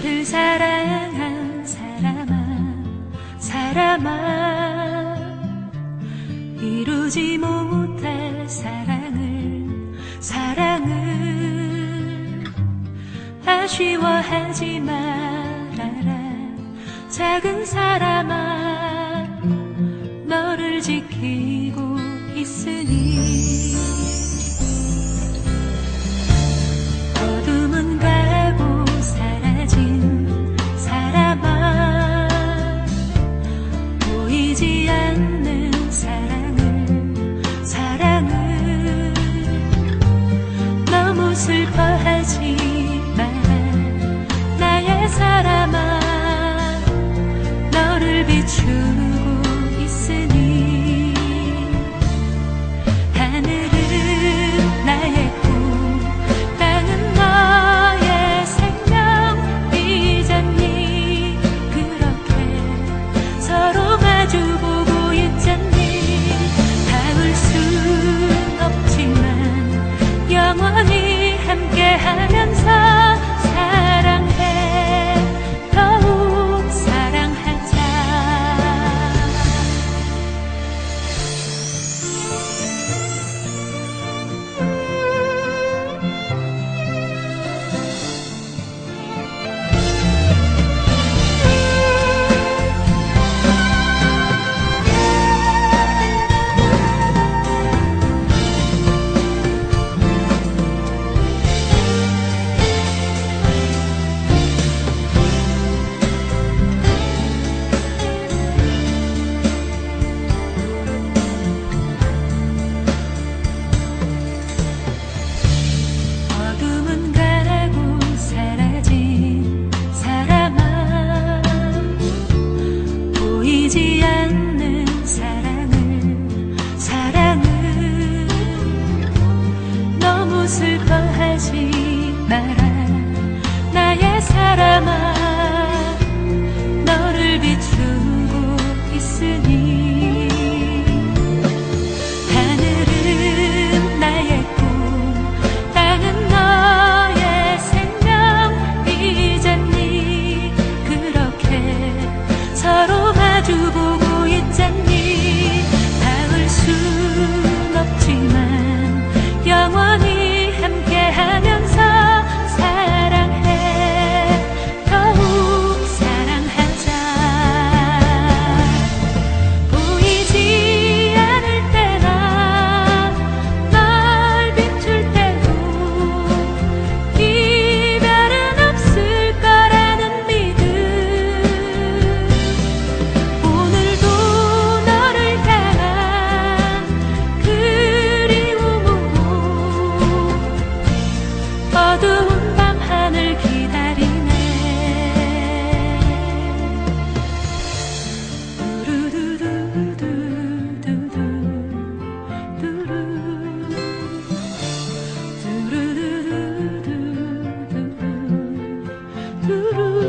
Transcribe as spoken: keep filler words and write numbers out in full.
늘 사랑한 사람아, 사람아, 이루지 못할 사랑을, 사랑을 아쉬워하지 말아라. 작은 사람아, 너를 지키고 있으니. 어둠은 가고 사라진 사람아, 보이지 않는 사랑을, 사랑을 너무 슬퍼하지 마라. 나의 사람아, 너를 비추고 있으니. 하늘은 나의 꿈, 땅은 너의 생명. 잊었니? 그렇게 서로 마주보고 있잖니. 닿을 순 없지만 영원히 함께하면서 사랑해. 더욱 사랑하자. 어둠은 가고 사라진 사람아, 보이지 않는 사랑을, 사랑을 너무 슬퍼하지 마라. 나의 사람아, 너를 비추고 있으니. 하늘은 나의 꿈, 땅은 너의 생명. 잊었니? 그렇게 서로 마주보고 있잖니. 닿을 순 없지만 영원히 함께하면서 사랑해. 더욱 사랑하자. 보이지 않을 때나 널 비출 때도 이별은 없을 거라는 믿음. 오늘도 너를 향한 그리움으로 어두운 밤 하늘 기다리네. 두루두루두두두두, 두루, 두루두루두두두, 두루.